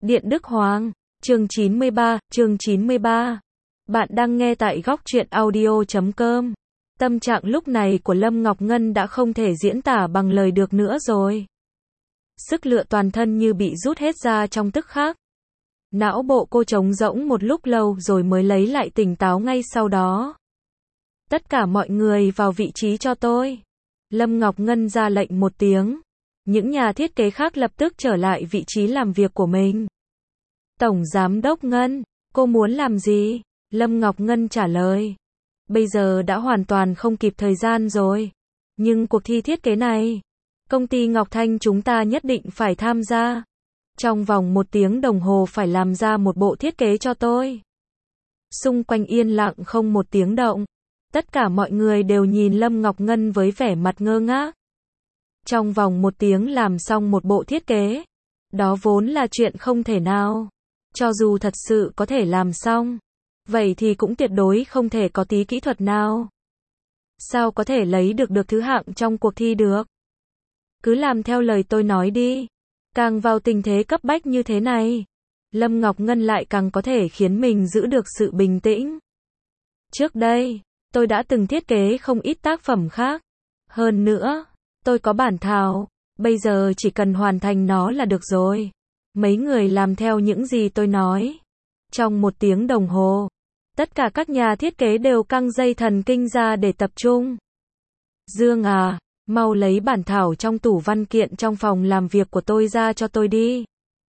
Điện Đức Hoàng, chương 93. Bạn đang nghe tại góc truyện audio.com. Tâm trạng lúc này của Lâm Ngọc Ngân đã không thể diễn tả bằng lời được nữa rồi. Sức lựa toàn thân như bị rút hết ra trong tức khắc. Não bộ cô trống rỗng một lúc lâu rồi mới lấy lại tỉnh táo ngay sau đó. Tất cả mọi người vào vị trí cho tôi. Lâm Ngọc Ngân ra lệnh một tiếng. Những nhà thiết kế khác lập tức trở lại vị trí làm việc của mình. Tổng Giám đốc Ngân, cô muốn làm gì? Lâm Ngọc Ngân trả lời. Bây giờ đã hoàn toàn không kịp thời gian rồi. Nhưng cuộc thi thiết kế này, công ty Ngọc Thanh chúng ta nhất định phải tham gia. Trong vòng 1 tiếng đồng hồ phải làm ra một bộ thiết kế cho tôi. Xung quanh yên lặng không một tiếng động. Tất cả mọi người đều nhìn Lâm Ngọc Ngân với vẻ mặt ngơ ngác. Trong vòng 1 tiếng làm xong một bộ thiết kế. Đó vốn là chuyện không thể nào. Cho dù thật sự có thể làm xong, vậy thì cũng tuyệt đối không thể có tí kỹ thuật nào. Sao có thể lấy được thứ hạng trong cuộc thi được? Cứ làm theo lời tôi nói đi. Càng vào tình thế cấp bách như thế này, Lâm Ngọc Ngân lại càng có thể khiến mình giữ được sự bình tĩnh. Trước đây, tôi đã từng thiết kế không ít tác phẩm khác. Hơn nữa, tôi có bản thảo, bây giờ chỉ cần hoàn thành nó là được rồi. Mấy người làm theo những gì tôi nói. Trong 1 tiếng đồng hồ, tất cả các nhà thiết kế đều căng dây thần kinh ra để tập trung. Dương à, mau lấy bản thảo trong tủ văn kiện trong phòng làm việc của tôi ra cho tôi đi.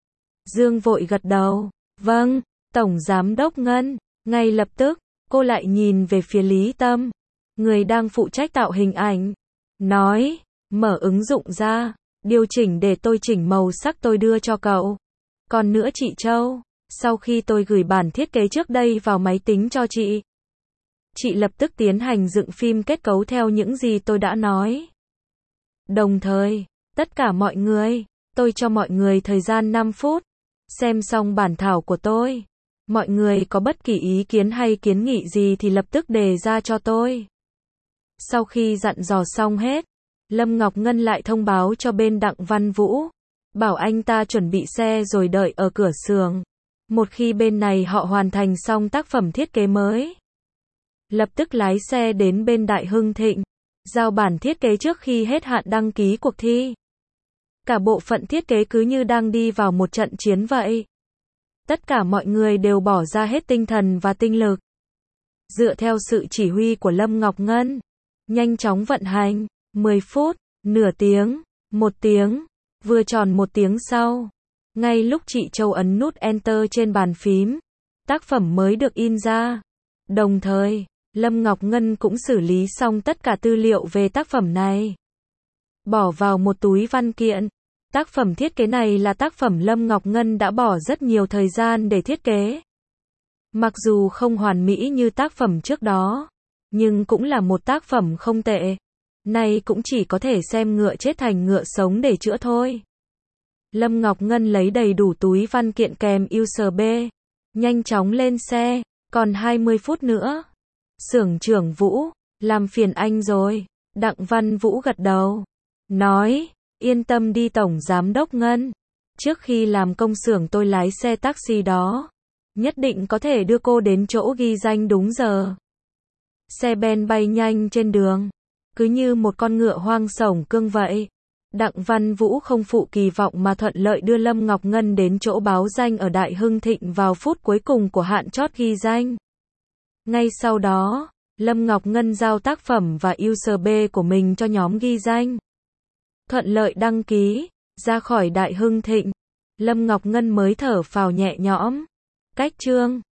Dương vội gật đầu. Vâng, Tổng Giám đốc Ngân. Ngay lập tức, cô lại nhìn về phía Lý Tâm, người đang phụ trách tạo hình ảnh. Nói, mở ứng dụng ra, điều chỉnh để tôi chỉnh màu sắc tôi đưa cho cậu. Còn nữa chị Châu, sau khi tôi gửi bản thiết kế trước đây vào máy tính cho chị lập tức tiến hành dựng phim kết cấu theo những gì tôi đã nói. Đồng thời, tất cả mọi người, tôi cho mọi người thời gian 5 phút, xem xong bản thảo của tôi. Mọi người có bất kỳ ý kiến hay kiến nghị gì thì lập tức đề ra cho tôi. Sau khi dặn dò xong hết, Lâm Ngọc Ngân lại thông báo cho bên Đặng Văn Vũ, bảo anh ta chuẩn bị xe rồi đợi ở cửa xưởng. Một khi bên này họ hoàn thành xong tác phẩm thiết kế mới, lập tức lái xe đến bên Đại Hưng Thịnh, giao bản thiết kế trước khi hết hạn đăng ký cuộc thi. Cả bộ phận thiết kế cứ như đang đi vào một trận chiến vậy. Tất cả mọi người đều bỏ ra hết tinh thần và tinh lực. Dựa theo sự chỉ huy của Lâm Ngọc Ngân, nhanh chóng vận hành, 10 phút, nửa tiếng, 1 tiếng, vừa tròn 1 tiếng sau. Ngay lúc chị Châu ấn nút Enter trên bàn phím, tác phẩm mới được in ra. Đồng thời, Lâm Ngọc Ngân cũng xử lý xong tất cả tư liệu về tác phẩm này. Bỏ vào một túi văn kiện. Tác phẩm thiết kế này là tác phẩm Lâm Ngọc Ngân đã bỏ rất nhiều thời gian để thiết kế. Mặc dù không hoàn mỹ như tác phẩm trước đó, nhưng cũng là một tác phẩm không tệ. Nay cũng chỉ có thể xem ngựa chết thành ngựa sống để chữa thôi. Lâm Ngọc Ngân lấy đầy đủ túi văn kiện kèm USB, nhanh chóng lên xe, còn 20 phút nữa. Xưởng trưởng Vũ, làm phiền anh rồi. Đặng Văn Vũ gật đầu, nói, yên tâm đi Tổng Giám đốc Ngân. Trước khi làm công xưởng tôi lái xe taxi đó, nhất định có thể đưa cô đến chỗ ghi danh đúng giờ. Xe ben bay nhanh trên đường, cứ như một con ngựa hoang sổng cương vậy. Đặng Văn Vũ không phụ kỳ vọng mà thuận lợi đưa Lâm Ngọc Ngân đến chỗ báo danh ở Đại Hưng Thịnh vào phút cuối cùng của hạn chót ghi danh. Ngay sau đó, Lâm Ngọc Ngân giao tác phẩm và USB của mình cho nhóm ghi danh. Thuận lợi đăng ký, ra khỏi Đại Hưng Thịnh, Lâm Ngọc Ngân mới thở phào nhẹ nhõm. Cách chương